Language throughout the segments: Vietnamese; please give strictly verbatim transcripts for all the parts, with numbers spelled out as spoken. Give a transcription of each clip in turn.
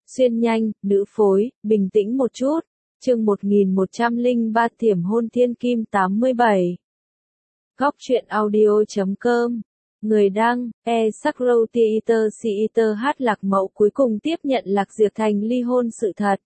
Xuyên nhanh, nữ phối, bình tĩnh một chút. Chương một nghìn một trăm lẻ ba Tiềm hôn thiên kim tám mươi bảy. Góc truyện audio chấm com. Người đăng, e Sakro Theater Theater hát Lạc Mậu cuối cùng tiếp nhận Lạc Diệp Thành ly hôn sự thật.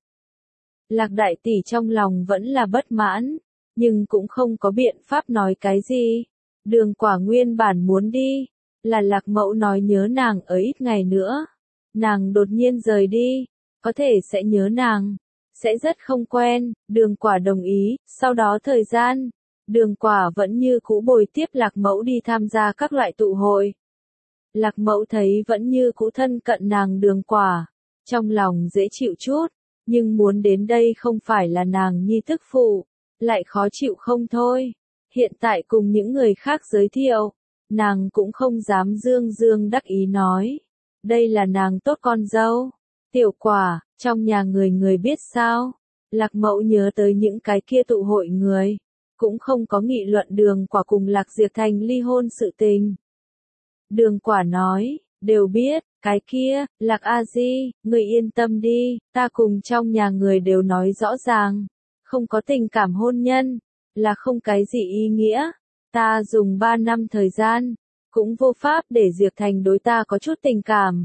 Lạc đại tỷ trong lòng vẫn là bất mãn, nhưng cũng không có biện pháp nói cái gì. Đường Quả nguyên bản muốn đi, là Lạc Mậu nói nhớ nàng ở ít ngày nữa. Nàng đột nhiên rời đi, có thể sẽ nhớ nàng, sẽ rất không quen. Đường Quả đồng ý, sau đó thời gian, Đường Quả vẫn như cũ bồi tiếp Lạc Mậu đi tham gia các loại tụ hội. Lạc Mậu thấy vẫn như cũ thân cận nàng Đường Quả, trong lòng dễ chịu chút, nhưng muốn đến đây không phải là nàng nhi tức phụ, lại khó chịu không thôi. Hiện tại cùng những người khác giới thiệu, nàng cũng không dám dương dương đắc ý nói, đây là nàng tốt con dâu. Tiểu Quả, trong nhà người người biết sao? Lạc Mậu nhớ tới những cái kia tụ hội người, cũng không có nghị luận Đường Quả cùng Lạc Diệp Thành ly hôn sự tình. Đường Quả nói, đều biết, cái kia, Lạc A Di, người yên tâm đi, ta cùng trong nhà người đều nói rõ ràng, không có tình cảm hôn nhân, là không cái gì ý nghĩa. Ta dùng ba năm thời gian, cũng vô pháp để Diệp Thành đối ta có chút tình cảm.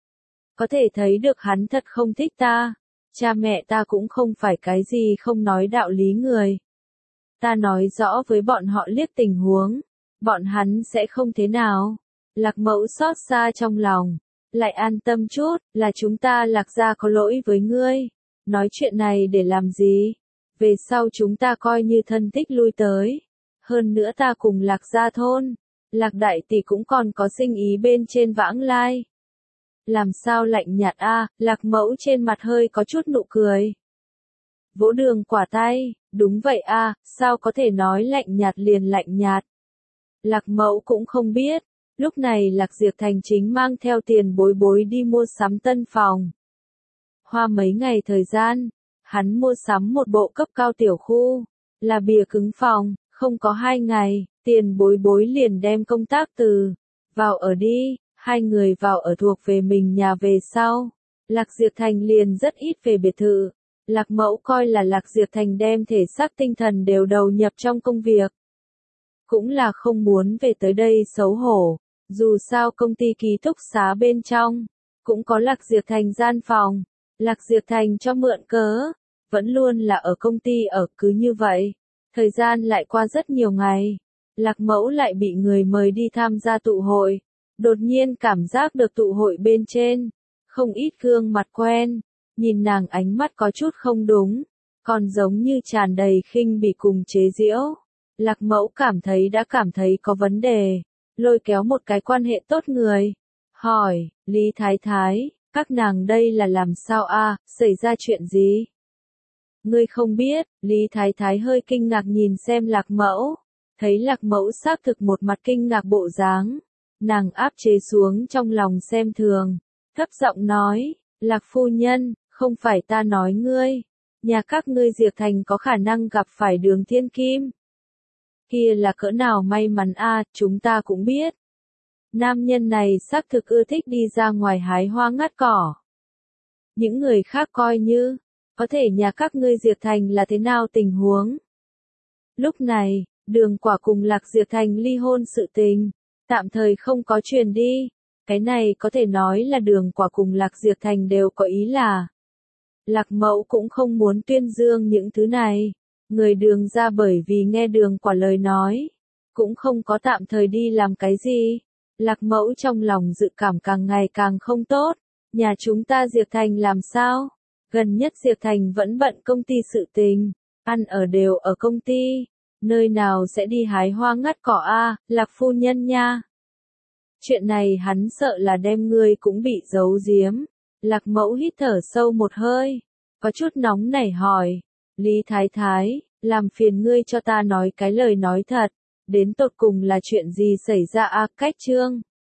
Có thể thấy được hắn thật không thích ta, cha mẹ ta cũng không phải cái gì không nói đạo lý người. Ta nói rõ với bọn họ liếc tình huống, bọn hắn sẽ không thế nào. Lạc Mậu xót xa trong lòng, lại an tâm chút, là chúng ta Lạc gia có lỗi với ngươi. Nói chuyện này để làm gì? Về sau chúng ta coi như thân thích lui tới. Hơn nữa ta cùng Lạc gia thôn, Lạc đại tỷ cũng còn có sinh ý bên trên vãng lai. Làm sao lạnh nhạt a? Lạc Mẫu trên mặt hơi có chút nụ cười. Vỗ Đường Quả tay, đúng vậy a, sao có thể nói lạnh nhạt liền lạnh nhạt. Lạc Mẫu cũng không biết, lúc này Lạc Diệp Thành chính mang theo tiền bối bối đi mua sắm tân phòng. Hoa mấy ngày thời gian, hắn mua sắm một bộ cấp cao tiểu khu, là bìa cứng phòng, không có hai ngày, tiền bối bối liền đem công tác từ vào ở đi. Hai người vào ở thuộc về mình nhà về sau, Lạc Diệp Thành liền rất ít về biệt thự. Lạc Mẫu coi là Lạc Diệp Thành đem thể xác tinh thần đều đầu nhập trong công việc. Cũng là không muốn về tới đây xấu hổ, dù sao công ty ký túc xá bên trong, cũng có Lạc Diệp Thành gian phòng, Lạc Diệp Thành cho mượn cớ, vẫn luôn là ở công ty ở cứ như vậy. Thời gian lại qua rất nhiều ngày, Lạc Mẫu lại bị người mời đi tham gia tụ hội. Đột nhiên cảm giác được tụ hội bên trên, không ít gương mặt quen, nhìn nàng ánh mắt có chút không đúng, còn giống như tràn đầy khinh bỉ cùng chế giễu. Lạc Mẫu cảm thấy đã cảm thấy có vấn đề, lôi kéo một cái quan hệ tốt người, hỏi, Lý Thái Thái, các nàng đây là làm sao a, xảy ra chuyện gì? Ngươi không biết, Lý Thái Thái hơi kinh ngạc nhìn xem Lạc Mẫu, thấy Lạc Mẫu xác thực một mặt kinh ngạc bộ dáng. Nàng áp chế xuống trong lòng xem thường, thấp giọng nói, Lạc phu nhân, không phải ta nói ngươi, nhà các ngươi Diệp Thành có khả năng gặp phải Đường Thiên Kim. Kia là cỡ nào may mắn a, chúng ta cũng biết. Nam nhân này xác thực ưa thích đi ra ngoài hái hoa ngắt cỏ. Những người khác coi như, có thể nhà các ngươi Diệp Thành là thế nào tình huống. Lúc này, Đường Quả cùng Lạc Diệp Thành ly hôn sự tình. Tạm thời không có truyền đi, cái này có thể nói là Đường Quả cùng Lạc Diệp Thành đều có ý là. Lạc Mẫu cũng không muốn tuyên dương những thứ này, người Đường ra bởi vì nghe Đường Quả lời nói, cũng không có tạm thời đi làm cái gì. Lạc Mẫu trong lòng dự cảm càng ngày càng không tốt, nhà chúng ta Diệp Thành làm sao? Gần nhất Diệp Thành vẫn bận công ty sự tình, ăn ở đều ở công ty. Nơi nào sẽ đi hái hoa ngắt cỏ a, Lạc phu nhân nha. Chuyện này hắn sợ là đem ngươi cũng bị giấu giếm. Lạc Mẫu hít thở sâu một hơi, có chút nóng nảy hỏi, Lý Thái Thái, làm phiền ngươi cho ta nói cái lời nói thật, đến tột cùng là chuyện gì xảy ra a, cách chương.